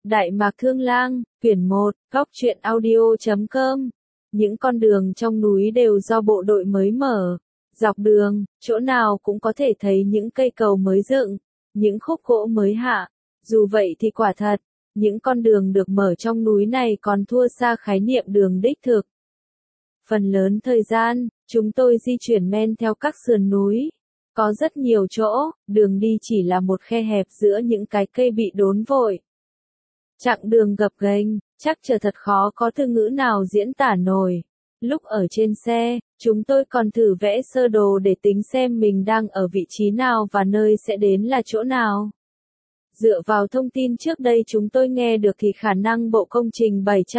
Đại Mạc Thương Lang, quyển 1, góc truyện audio.com. Những con đường trong núi đều do bộ đội mới mở. Dọc đường, chỗ nào cũng có thể thấy những cây cầu mới dựng, những khúc gỗ mới hạ. Dù vậy thì quả thật, những con đường được mở trong núi này còn thua xa khái niệm đường đích thực. Phần lớn thời gian, chúng tôi di chuyển men theo các sườn núi. Có rất nhiều chỗ, đường đi chỉ là một khe hẹp giữa những cái cây bị đốn vội. Chặng đường gập ghềnh, chắc chờ thật khó có từ ngữ nào diễn tả nổi. Lúc ở trên xe, chúng tôi còn thử vẽ sơ đồ để tính xem mình đang ở vị trí nào và nơi sẽ đến là chỗ nào. Dựa vào thông tin trước đây chúng tôi nghe được thì khả năng bộ công trình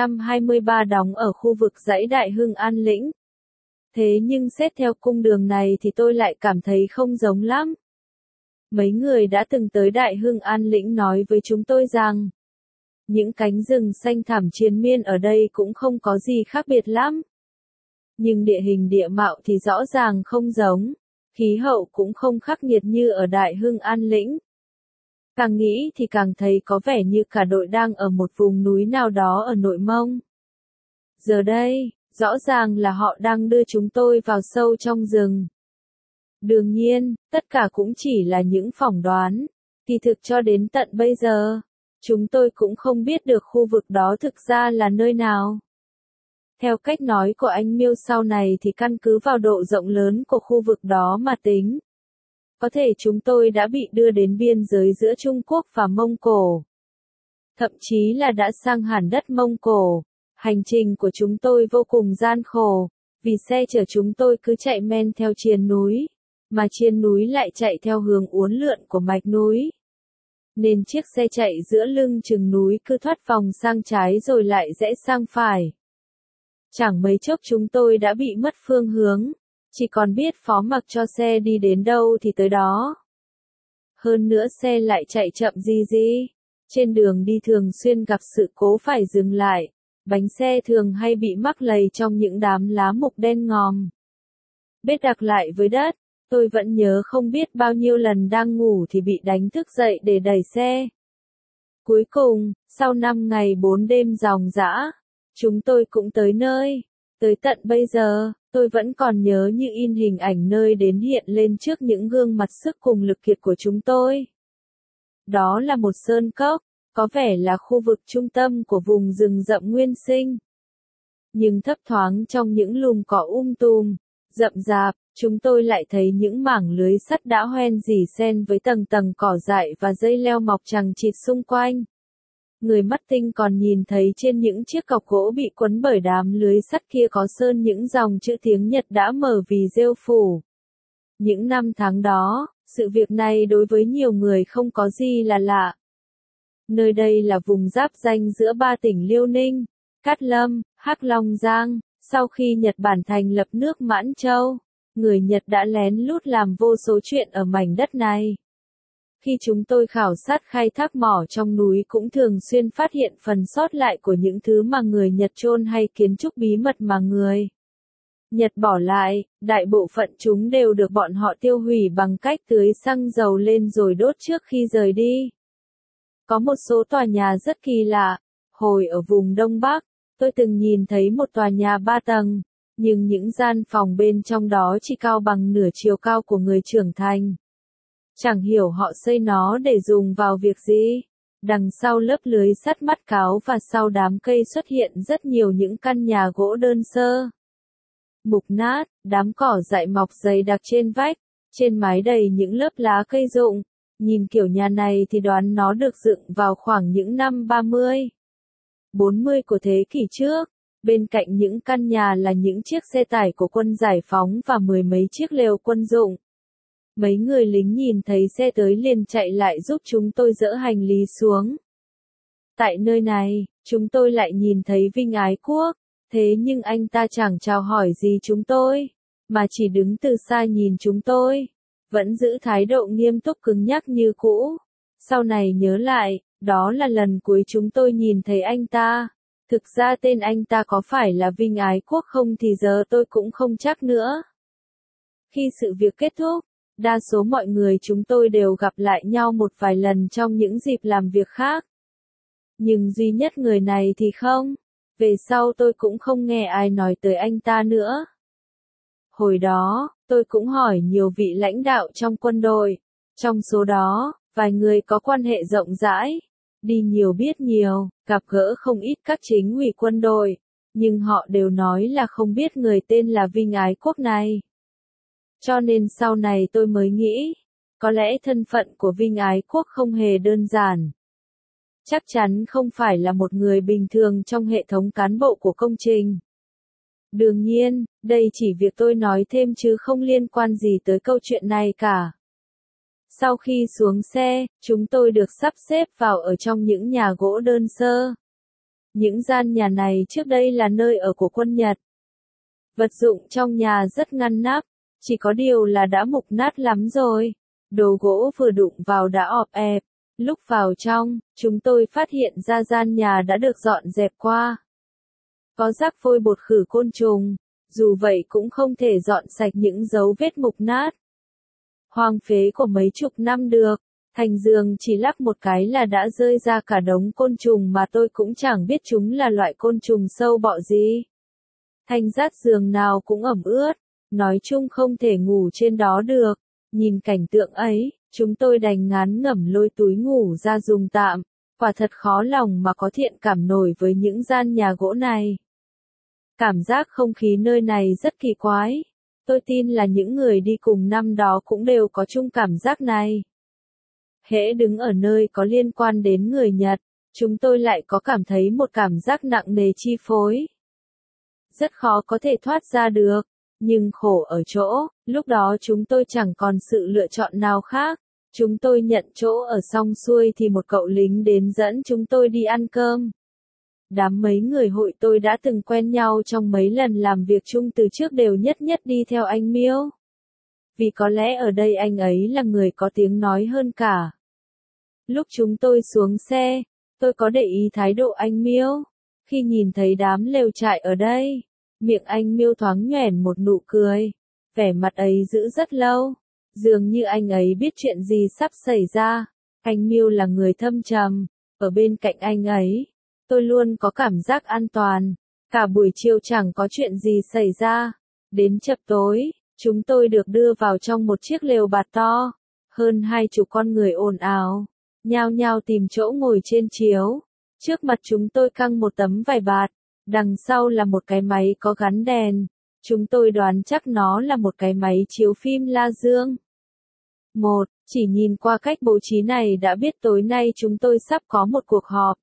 723 đóng ở khu vực dãy Đại Hưng An Lĩnh. Thế nhưng xét theo cung đường này thì tôi lại cảm thấy không giống lắm. Mấy người đã từng tới Đại Hưng An Lĩnh nói với chúng tôi rằng, những cánh rừng xanh thẳm triền miên ở đây cũng không có gì khác biệt lắm. Nhưng địa hình địa mạo thì rõ ràng không giống, khí hậu cũng không khắc nghiệt như ở Đại Hưng An Lĩnh. Càng nghĩ thì càng thấy có vẻ như cả đội đang ở một vùng núi nào đó ở Nội Mông. Giờ đây, rõ ràng là họ đang đưa chúng tôi vào sâu trong rừng. Đương nhiên, tất cả cũng chỉ là những phỏng đoán, kỳ thực cho đến tận bây giờ, chúng tôi cũng không biết được khu vực đó thực ra là nơi nào. Theo cách nói của anh Miêu sau này thì căn cứ vào độ rộng lớn của khu vực đó mà tính. Có thể chúng tôi đã bị đưa đến biên giới giữa Trung Quốc và Mông Cổ. Thậm chí là đã sang hẳn đất Mông Cổ. Hành trình của chúng tôi vô cùng gian khổ, vì xe chở chúng tôi cứ chạy men theo triền núi, mà triền núi lại chạy theo hướng uốn lượn của mạch núi. Nên chiếc xe chạy giữa lưng chừng núi cứ thoát vòng sang trái rồi lại rẽ sang phải. Chẳng mấy chốc chúng tôi đã bị mất phương hướng, chỉ còn biết phó mặc cho xe đi đến đâu thì tới đó. Hơn nữa xe lại chạy chậm gì. Trên đường đi thường xuyên gặp sự cố phải dừng lại, bánh xe thường hay bị mắc lầy trong những đám lá mục đen ngòm. Bết đặc lại với đất, tôi vẫn nhớ không biết bao nhiêu lần đang ngủ thì bị đánh thức dậy để đẩy xe. Cuối cùng, sau 5 ngày 4 đêm ròng rã, chúng tôi cũng tới nơi. Tới tận bây giờ, tôi vẫn còn nhớ như in hình ảnh nơi đến hiện lên trước những gương mặt sức cùng lực kiệt của chúng tôi. Đó là một sơn cốc, có vẻ là khu vực trung tâm của vùng rừng rậm nguyên sinh. Nhưng thấp thoáng trong những lùm cỏ tùm, rậm rạp, chúng tôi lại thấy những mảng lưới sắt đã hoen rỉ xen với tầng tầng cỏ dại và dây leo mọc chằng chịt xung quanh. Người mắt tinh còn nhìn thấy trên những chiếc cọc gỗ bị quấn bởi đám lưới sắt kia có sơn những dòng chữ tiếng Nhật đã mở vì rêu phủ. Những năm tháng đó, sự việc này đối với nhiều người không có gì là lạ. Nơi đây là vùng giáp ranh giữa ba tỉnh Liêu Ninh, Cát Lâm, Hắc Long Giang. Sau khi Nhật Bản thành lập nước Mãn Châu, người Nhật đã lén lút làm vô số chuyện ở mảnh đất này. Khi chúng tôi khảo sát khai thác mỏ trong núi cũng thường xuyên phát hiện phần sót lại của những thứ mà người Nhật chôn hay kiến trúc bí mật mà người Nhật bỏ lại, đại bộ phận chúng đều được bọn họ tiêu hủy bằng cách tưới xăng dầu lên rồi đốt trước khi rời đi. Có một số tòa nhà rất kỳ lạ. Hồi ở vùng Đông Bắc, tôi từng nhìn thấy một tòa nhà 3 tầng, nhưng những gian phòng bên trong đó chỉ cao bằng nửa chiều cao của người trưởng thành. Chẳng hiểu họ xây nó để dùng vào việc gì. Đằng sau lớp lưới sắt mắt cáo và sau đám cây xuất hiện rất nhiều những căn nhà gỗ đơn sơ. Mục nát, đám cỏ dại mọc dày đặc trên vách, trên mái đầy những lớp lá cây rụng. Nhìn kiểu nhà này thì đoán nó được dựng vào khoảng những năm 30, 40 của thế kỷ trước. Bên cạnh những căn nhà là những chiếc xe tải của quân giải phóng và mười mấy chiếc lều quân dụng. Mấy người lính nhìn thấy xe tới liền chạy lại giúp chúng tôi dỡ hành lý xuống. Tại nơi này, chúng tôi lại nhìn thấy Vinh Ái Quốc, thế nhưng anh ta chẳng chào hỏi gì chúng tôi, mà chỉ đứng từ xa nhìn chúng tôi, vẫn giữ thái độ nghiêm túc cứng nhắc như cũ. Sau này nhớ lại, đó là lần cuối chúng tôi nhìn thấy anh ta. Thực ra tên anh ta có phải là Vinh Ái Quốc không thì giờ tôi cũng không chắc nữa. Khi sự việc kết thúc, đa số mọi người chúng tôi đều gặp lại nhau một vài lần trong những dịp làm việc khác. Nhưng duy nhất người này thì không. Về sau tôi cũng không nghe ai nói tới anh ta nữa. Hồi đó, tôi cũng hỏi nhiều vị lãnh đạo trong quân đội. Trong số đó, vài người có quan hệ rộng rãi, đi nhiều biết nhiều, gặp gỡ không ít các chính ủy quân đội, nhưng họ đều nói là không biết người tên là Vinh Ái Quốc này. Cho nên sau này tôi mới nghĩ, có lẽ thân phận của Vinh Ái Quốc không hề đơn giản. Chắc chắn không phải là một người bình thường trong hệ thống cán bộ của công trình. Đương nhiên, đây chỉ việc tôi nói thêm chứ không liên quan gì tới câu chuyện này cả. Sau khi xuống xe, chúng tôi được sắp xếp vào ở trong những nhà gỗ đơn sơ. Những gian nhà này trước đây là nơi ở của quân Nhật. Vật dụng trong nhà rất ngăn nắp, chỉ có điều là đã mục nát lắm rồi. Đồ gỗ vừa đụng vào đã ọp ẹp. Lúc vào trong, chúng tôi phát hiện ra gian nhà đã được dọn dẹp qua. Có rác vôi bột khử côn trùng, dù vậy cũng không thể dọn sạch những dấu vết mục nát. Hoang phế của mấy chục năm được, thành giường chỉ lắp một cái là đã rơi ra cả đống côn trùng mà tôi cũng chẳng biết chúng là loại côn trùng sâu bọ gì. Thành rát giường nào cũng ẩm ướt, nói chung không thể ngủ trên đó được. Nhìn cảnh tượng ấy, chúng tôi đành ngán ngẩm lôi túi ngủ ra dùng tạm. Quả thật khó lòng mà có thiện cảm nổi với những gian nhà gỗ này. Cảm giác không khí nơi này rất kỳ quái. Tôi tin là những người đi cùng năm đó cũng đều có chung cảm giác này. Hễ đứng ở nơi có liên quan đến người Nhật, chúng tôi lại có cảm thấy một cảm giác nặng nề chi phối. Rất khó có thể thoát ra được, nhưng khổ ở chỗ, lúc đó chúng tôi chẳng còn sự lựa chọn nào khác. Chúng tôi nhận chỗ ở xong xuôi thì một cậu lính đến dẫn chúng tôi đi ăn cơm. Đám mấy người hội tôi đã từng quen nhau trong mấy lần làm việc chung từ trước đều nhất nhất đi theo anh Miêu. Vì có lẽ ở đây anh ấy là người có tiếng nói hơn cả. Lúc chúng tôi xuống xe, tôi có để ý thái độ anh Miêu. Khi nhìn thấy đám lều trại ở đây, miệng anh Miêu thoáng nhoẻn một nụ cười. Vẻ mặt ấy giữ rất lâu. Dường như anh ấy biết chuyện gì sắp xảy ra. Anh Miêu là người thâm trầm. Ở bên cạnh anh ấy, tôi luôn có cảm giác an toàn. Cả buổi chiều chẳng có chuyện gì xảy ra. Đến chập tối, chúng tôi được đưa vào trong một chiếc lều bạt to. Hơn 20 con người ồn ào, nhao nhao tìm chỗ ngồi trên chiếu. Trước mặt chúng tôi căng một tấm vải bạt. Đằng sau là một cái máy có gắn đèn. Chúng tôi đoán chắc nó là một cái máy chiếu phim la dương. Chỉ nhìn qua cách bố trí này đã biết tối nay chúng tôi sắp có một cuộc họp.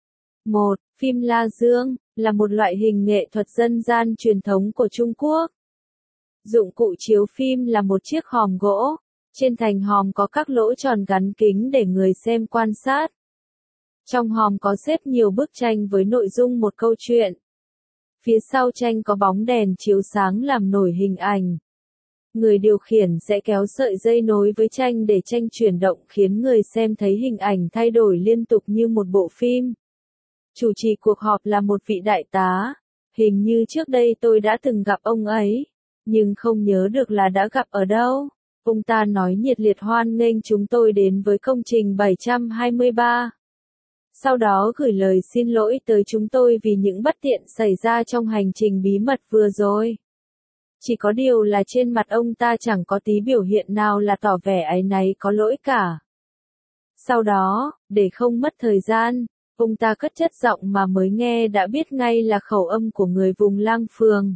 Phim la dương là một loại hình nghệ thuật dân gian truyền thống của Trung Quốc. Dụng cụ chiếu phim là một chiếc hòm gỗ. Trên thành hòm có các lỗ tròn gắn kính để người xem quan sát. Trong hòm có xếp nhiều bức tranh với nội dung một câu chuyện. Phía sau tranh có bóng đèn chiếu sáng làm nổi hình ảnh. Người điều khiển sẽ kéo sợi dây nối với tranh để tranh chuyển động khiến người xem thấy hình ảnh thay đổi liên tục như một bộ phim. Chủ trì cuộc họp là một vị đại tá. Hình như trước đây tôi đã từng gặp ông ấy, nhưng không nhớ được là đã gặp ở đâu. Ông ta nói nhiệt liệt hoan nghênh chúng tôi đến với công trình 723. Sau đó gửi lời xin lỗi tới chúng tôi vì những bất tiện xảy ra trong hành trình bí mật vừa rồi. Chỉ có điều là trên mặt ông ta chẳng có tí biểu hiện nào là tỏ vẻ áy náy có lỗi cả. Sau đó, để không mất thời gian, ông ta cất chất giọng mà mới nghe đã biết ngay là khẩu âm của người vùng Lang Phường.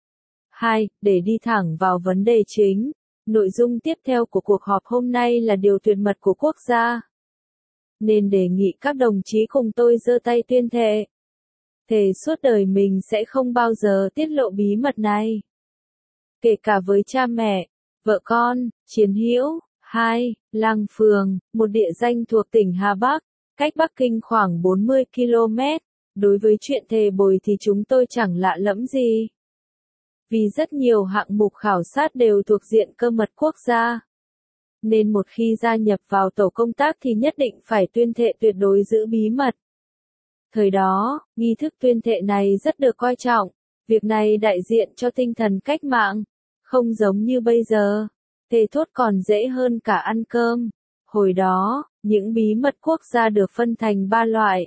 Để đi thẳng vào vấn đề chính, nội dung tiếp theo của cuộc họp hôm nay là điều tuyệt mật của quốc gia. Nên đề nghị các đồng chí cùng tôi giơ tay tuyên thệ. Thề suốt đời mình sẽ không bao giờ tiết lộ bí mật này. Kể cả với cha mẹ, vợ con, chiến hữu. Lang Phường, một địa danh thuộc tỉnh Hà Bắc, cách Bắc Kinh khoảng 40 km. Đối với chuyện thề bồi thì chúng tôi chẳng lạ lẫm gì. Vì rất nhiều hạng mục khảo sát đều thuộc diện cơ mật quốc gia. Nên một khi gia nhập vào tổ công tác thì nhất định phải tuyên thệ tuyệt đối giữ bí mật. Thời đó, nghi thức tuyên thệ này rất được coi trọng. Việc này đại diện cho tinh thần cách mạng. Không giống như bây giờ. Thề thốt còn dễ hơn cả ăn cơm. Hồi đó, những bí mật quốc gia được phân thành 3 loại.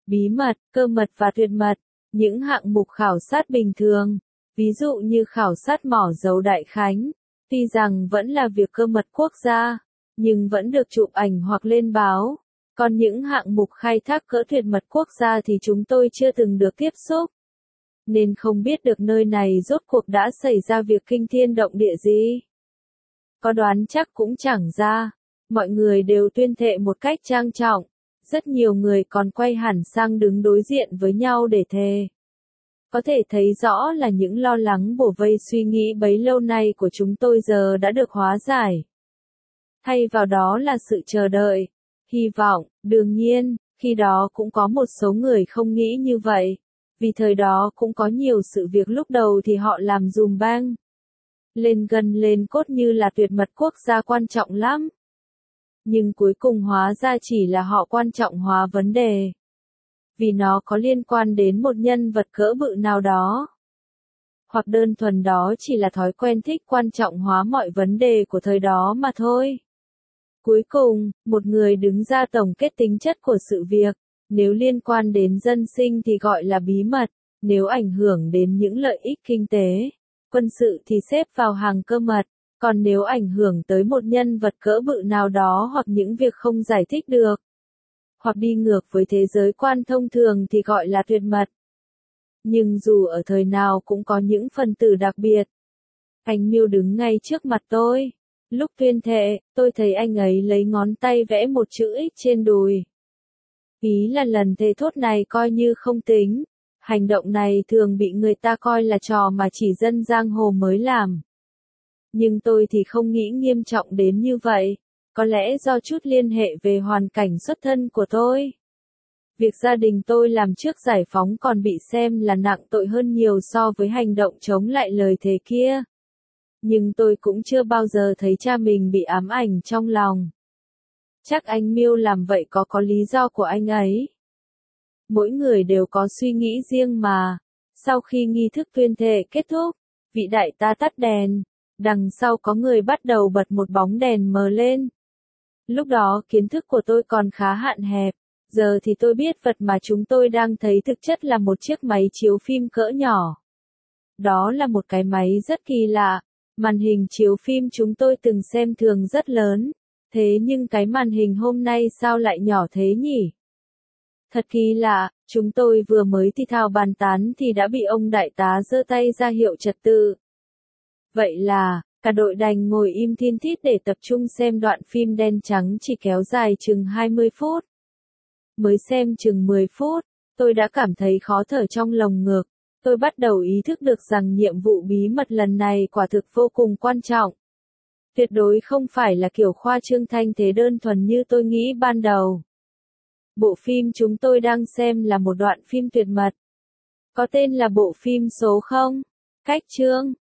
bí mật, cơ mật và tuyệt mật. Những hạng mục khảo sát bình thường, ví dụ như khảo sát mỏ dầu Đại Khánh, tuy rằng vẫn là việc cơ mật quốc gia, nhưng vẫn được chụp ảnh hoặc lên báo. Còn những hạng mục khai thác cỡ tuyệt mật quốc gia thì chúng tôi chưa từng được tiếp xúc, nên không biết được nơi này rốt cuộc đã xảy ra việc kinh thiên động địa gì. Có đoán chắc cũng chẳng ra, mọi người đều tuyên thệ một cách trang trọng, rất nhiều người còn quay hẳn sang đứng đối diện với nhau để thề. Có thể thấy rõ là những lo lắng bủa vây suy nghĩ bấy lâu nay của chúng tôi giờ đã được hóa giải. Thay vào đó là sự chờ đợi, hy vọng. Đương nhiên, khi đó cũng có một số người không nghĩ như vậy, vì thời đó cũng có nhiều sự việc lúc đầu thì họ làm dùm bang lên gần lên cốt như là tuyệt mật quốc gia quan trọng lắm. Nhưng cuối cùng hóa ra chỉ là họ quan trọng hóa vấn đề, vì nó có liên quan đến một nhân vật cỡ bự nào đó. Hoặc đơn thuần đó chỉ là thói quen thích quan trọng hóa mọi vấn đề của thời đó mà thôi. Cuối cùng, một người đứng ra tổng kết tính chất của sự việc. Nếu liên quan đến dân sinh thì gọi là bí mật, nếu ảnh hưởng đến những lợi ích kinh tế, quân sự thì xếp vào hàng cơ mật, còn nếu ảnh hưởng tới một nhân vật cỡ bự nào đó hoặc những việc không giải thích được, hoặc đi ngược với thế giới quan thông thường thì gọi là tuyệt mật. Nhưng dù ở thời nào cũng có những phần tử đặc biệt. Anh Miêu đứng ngay trước mặt tôi. Lúc tuyên thệ, tôi thấy anh ấy lấy ngón tay vẽ một chữ X trên đùi. Ý là lần thề thốt này coi như không tính. Hành động này thường bị người ta coi là trò mà chỉ dân giang hồ mới làm. Nhưng tôi thì không nghĩ nghiêm trọng đến như vậy. Có lẽ do chút liên hệ về hoàn cảnh xuất thân của tôi. Việc gia đình tôi làm trước giải phóng còn bị xem là nặng tội hơn nhiều so với hành động chống lại lời thề kia. Nhưng tôi cũng chưa bao giờ thấy cha mình bị ám ảnh trong lòng. Chắc anh Miêu làm vậy có lý do của anh ấy. Mỗi người đều có suy nghĩ riêng mà. Sau khi nghi thức tuyên thệ kết thúc, vị đại tá tắt đèn. Đằng sau có người bắt đầu bật một bóng đèn mờ lên. Lúc đó kiến thức của tôi còn khá hạn hẹp. Giờ thì tôi biết vật mà chúng tôi đang thấy thực chất là một chiếc máy chiếu phim cỡ nhỏ. Đó là một cái máy rất kỳ lạ. Màn hình chiếu phim chúng tôi từng xem thường rất lớn. Thế nhưng cái màn hình hôm nay sao lại nhỏ thế nhỉ? Thật kỳ lạ, chúng tôi vừa mới thì thào bàn tán thì đã bị ông đại tá giơ tay ra hiệu trật tự. Vậy là, cả đội đành ngồi im thiên thít để tập trung xem đoạn phim đen trắng chỉ kéo dài chừng 20 phút. Mới xem chừng 10 phút, tôi đã cảm thấy khó thở trong lồng ngực. Tôi bắt đầu ý thức được rằng nhiệm vụ bí mật lần này quả thực vô cùng quan trọng. Tuyệt đối không phải là kiểu khoa trương thanh thế đơn thuần như tôi nghĩ ban đầu. Bộ phim chúng tôi đang xem là một đoạn phim tuyệt mật. Có tên là bộ phim số 0. Cách chương.